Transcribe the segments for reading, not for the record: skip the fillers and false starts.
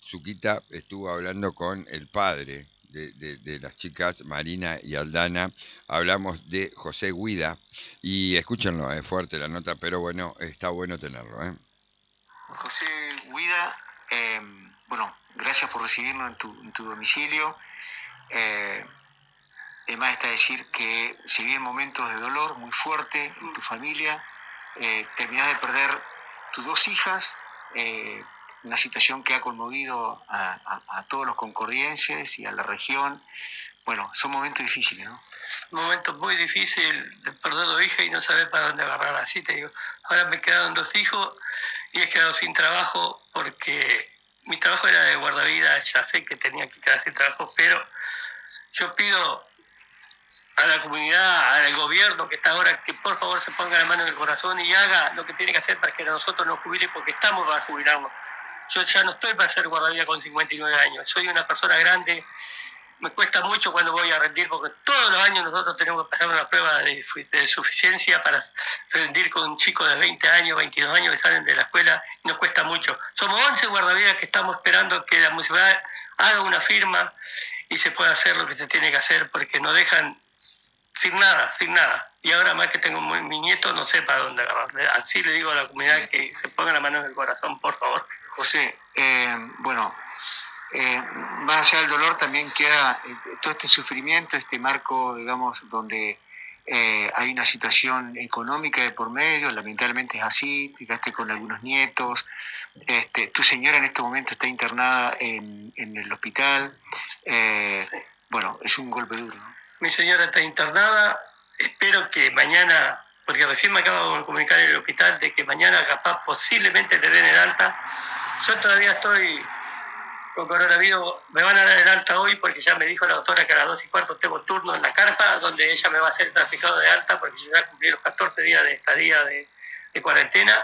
Suquita estuvo hablando con el padre de las chicas, Marina y Aldana. Hablamos de José Guida y escúchenlo, es fuerte la nota, pero bueno, está bueno tenerlo. José Guida, bueno, gracias por recibirnos en tu domicilio. Además está decir que si bien momentos de dolor muy fuerte en tu familia, terminás de perder tus dos hijas, una situación que ha conmovido a todos los concordienses y a la región. Bueno, son momentos difíciles, ¿no? Momentos muy difíciles de perder dos hijas y no saber para dónde agarrar, así te digo. Ahora me quedaron dos hijos y he quedado sin trabajo porque mi trabajo era de guardavidas, ya sé que tenía que quedar sin trabajo, pero yo pido a la comunidad, al gobierno que está ahora, que por favor se ponga la mano en el corazón y haga lo que tiene que hacer para que nosotros nos jubilen, porque estamos para jubilarnos. Yo ya no estoy para ser guardavida con 59 años, soy una persona grande, me cuesta mucho cuando voy a rendir, porque todos los años nosotros tenemos que pasar una prueba de suficiencia para rendir con chicos de 20 años, 22 años que salen de la escuela, y nos cuesta mucho. Somos 11 guardavidas que estamos esperando que la municipalidad haga una firma y se pueda hacer lo que se tiene que hacer, porque nos dejan sin nada, sin nada. Y ahora más que tengo mi nieto, no sé para dónde agarrar. Así le digo a la comunidad que se ponga la mano en el corazón, por favor. José, bueno, más allá del dolor también queda todo este sufrimiento, este marco, digamos, donde hay una situación económica de por medio, lamentablemente es así, fijaste con algunos nietos, tu señora en este momento está internada en el hospital, Sí. Bueno, es un golpe duro, ¿no? Mi señora está internada, espero que mañana, porque recién me acabo de comunicar en el hospital de que mañana capaz posiblemente le den el alta. Yo todavía estoy con coronavirus, me van a dar el alta hoy porque ya me dijo la doctora que a las 2:15 tengo turno en la carpa donde ella me va a hacer el traficado de alta porque yo ya cumplí los 14 días de estadía de cuarentena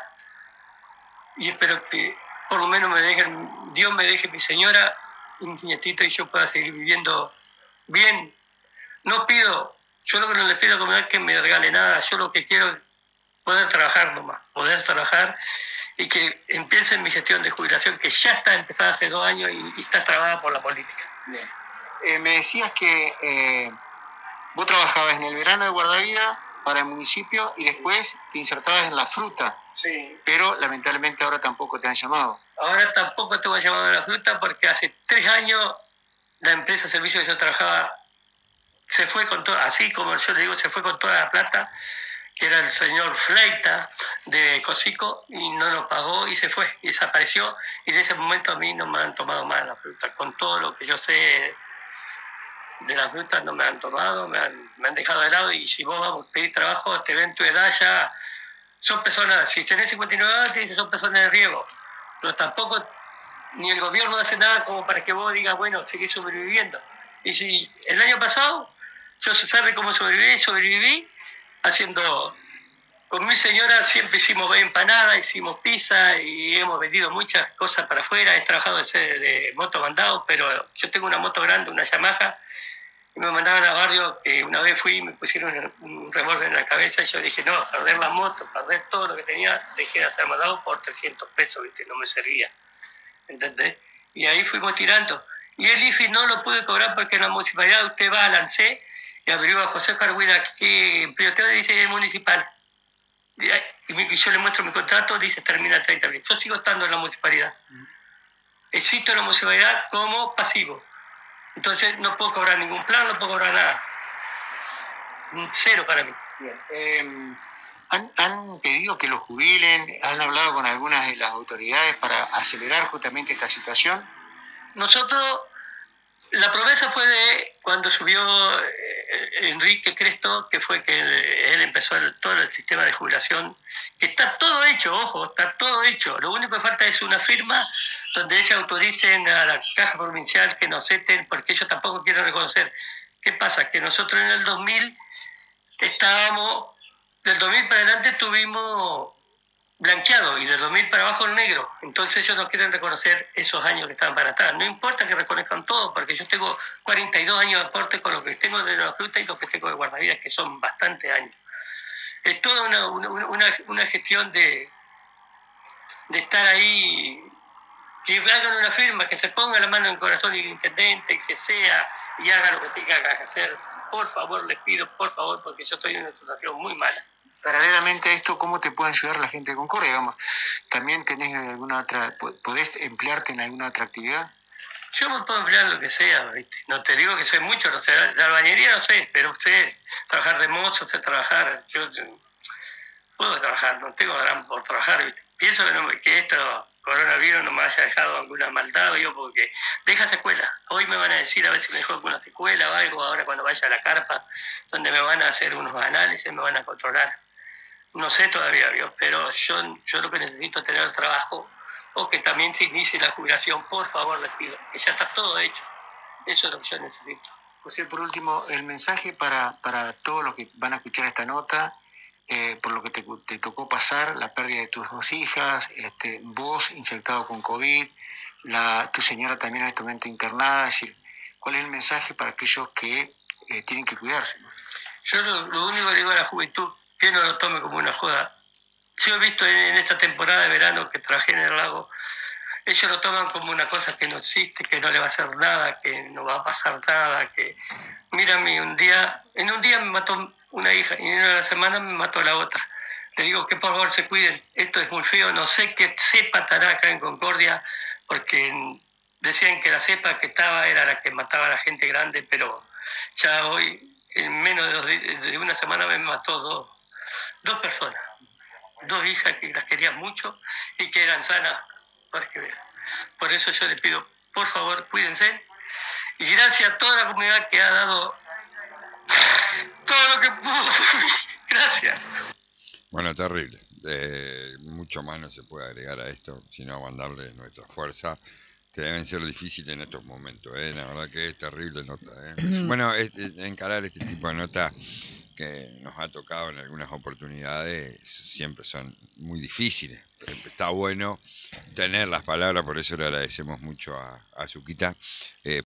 y espero que por lo menos Dios me deje mi señora, mi nietito y yo pueda seguir viviendo bien. No pido, yo lo que no le pido a la comunidad es que me regale nada, yo lo que quiero es poder trabajar nomás, poder trabajar y que empiece mi gestión de jubilación, que ya está empezada hace 2 años y está trabada por la política. Bien. Me decías que vos trabajabas en el verano de guardavida para el municipio y después te insertabas en la fruta. Sí. Pero lamentablemente ahora tampoco te han llamado. Ahora tampoco te voy a llamar a la fruta porque hace 3 años la empresa de servicio que yo trabajaba se fue con toda, así como yo le digo, se fue con toda la plata, que era el señor Fleita de Cosico, y no nos pagó y se fue, y desapareció, y de ese momento a mí no me han tomado más la fruta. Con todo lo que yo sé de las frutas no me han tomado, me han dejado de lado, y si vos vas a pedir trabajo, te ven tu edad ya, son personas, si tenés 59 años, te dicen son personas de riesgo, pero tampoco ni el gobierno hace nada como para que vos digas, bueno, seguís sobreviviendo. Y si el año pasado, yo se sabe cómo sobreviví haciendo, con mi señora siempre hicimos empanadas, hicimos pizza y hemos vendido muchas cosas para afuera, he trabajado de moto mandado, pero yo tengo una moto grande, una Yamaha, y me mandaban a barrio que una vez fui y me pusieron un revólver en la cabeza y yo dije, no, perder la moto, perder todo lo que tenía, dejé de hacer mandado por 300 pesos, ¿viste? No me servía. ¿Entendés? Y ahí fuimos tirando. Y el IFI no lo pude cobrar porque en la municipalidad usted va al ANSE y averigua a José Carhuida que empleo te dice municipal. Y yo le muestro mi contrato, dice termina el 30 de abril. Yo sigo estando en la municipalidad. Existo en la municipalidad como pasivo. Entonces no puedo cobrar ningún plan, no puedo cobrar nada. Cero para mí. Bien. ¿Han pedido que los jubilen? ¿Han hablado con algunas de las autoridades para acelerar justamente esta situación? Nosotros, la promesa fue de cuando subió Enrique Cresto, que fue que él empezó todo el sistema de jubilación, que está todo hecho, ojo, está todo hecho. Lo único que falta es una firma donde ellos autoricen a la Caja Provincial que nos acepten, porque ellos tampoco quieren reconocer. ¿Qué pasa? Que nosotros en el 2000 estábamos, del 2000 para adelante tuvimos blanqueado y del 2000 para abajo el negro. Entonces ellos no quieren reconocer esos años que estaban para atrás. No importa que reconozcan todo, porque yo tengo 42 años de aporte con lo que tengo de la fruta y lo que tengo de guardavidas, que son bastantes años. Es toda una gestión de estar ahí que hagan una firma, que se ponga la mano en el corazón del intendente, que sea, y haga lo que tenga que hacer. Por favor, les pido, por favor, porque yo estoy en una situación muy mala. Paralelamente a esto, ¿cómo te puede ayudar la gente de Concordia? Digamos, ¿también tenés alguna otra, podés emplearte en alguna otra actividad? Yo me puedo emplear lo que sea, ¿viste? No te digo que sé mucho, no sé, la albañería no sé, pero sé trabajar de mozo, sé trabajar, yo puedo trabajar, no tengo gran por trabajar, ¿viste? Pienso que esto, coronavirus, no me haya dejado alguna maldad, yo porque deja secuela. Hoy me van a decir a ver si me dejó alguna secuela o algo, ahora cuando vaya a la carpa, donde me van a hacer unos análisis, me van a controlar. No sé todavía, ¿vio? Pero yo lo que necesito es tener trabajo o que también se inicie la jubilación, por favor, les pido, que ya está todo hecho. Eso es lo que yo necesito. José, por último, el mensaje para todos los que van a escuchar esta nota, por lo que te tocó pasar, la pérdida de tus dos hijas, vos infectado con COVID, tu señora también en este momento internada, es decir, ¿cuál es el mensaje para aquellos que tienen que cuidarse? Yo lo único que digo a la juventud, que no lo tome como una joda. Yo he visto en esta temporada de verano que trabajé en el lago, ellos lo toman como una cosa que no existe, que no le va a hacer nada, que no va a pasar nada, que mírame, en un día me mató una hija y en una semana me mató la otra. Le digo que por favor se cuiden, esto es muy feo, no sé qué cepa estará acá en Concordia, porque decían que la cepa que estaba era la que mataba a la gente grande, pero ya hoy, en menos de una semana me mató dos personas, dos hijas que las quería mucho y que eran sanas, para que vean. Por eso yo les pido, por favor, cuídense. Y gracias a toda la comunidad que ha dado todo lo que pudo. Gracias. Bueno, terrible. Mucho más no se puede agregar a esto, sino mandarle nuestra fuerza, que deben ser difíciles en estos momentos. La verdad que es terrible nota. Bueno, encarar este tipo de nota que nos ha tocado en algunas oportunidades siempre son muy difíciles. Está bueno tener las palabras, por eso le agradecemos mucho a Suquita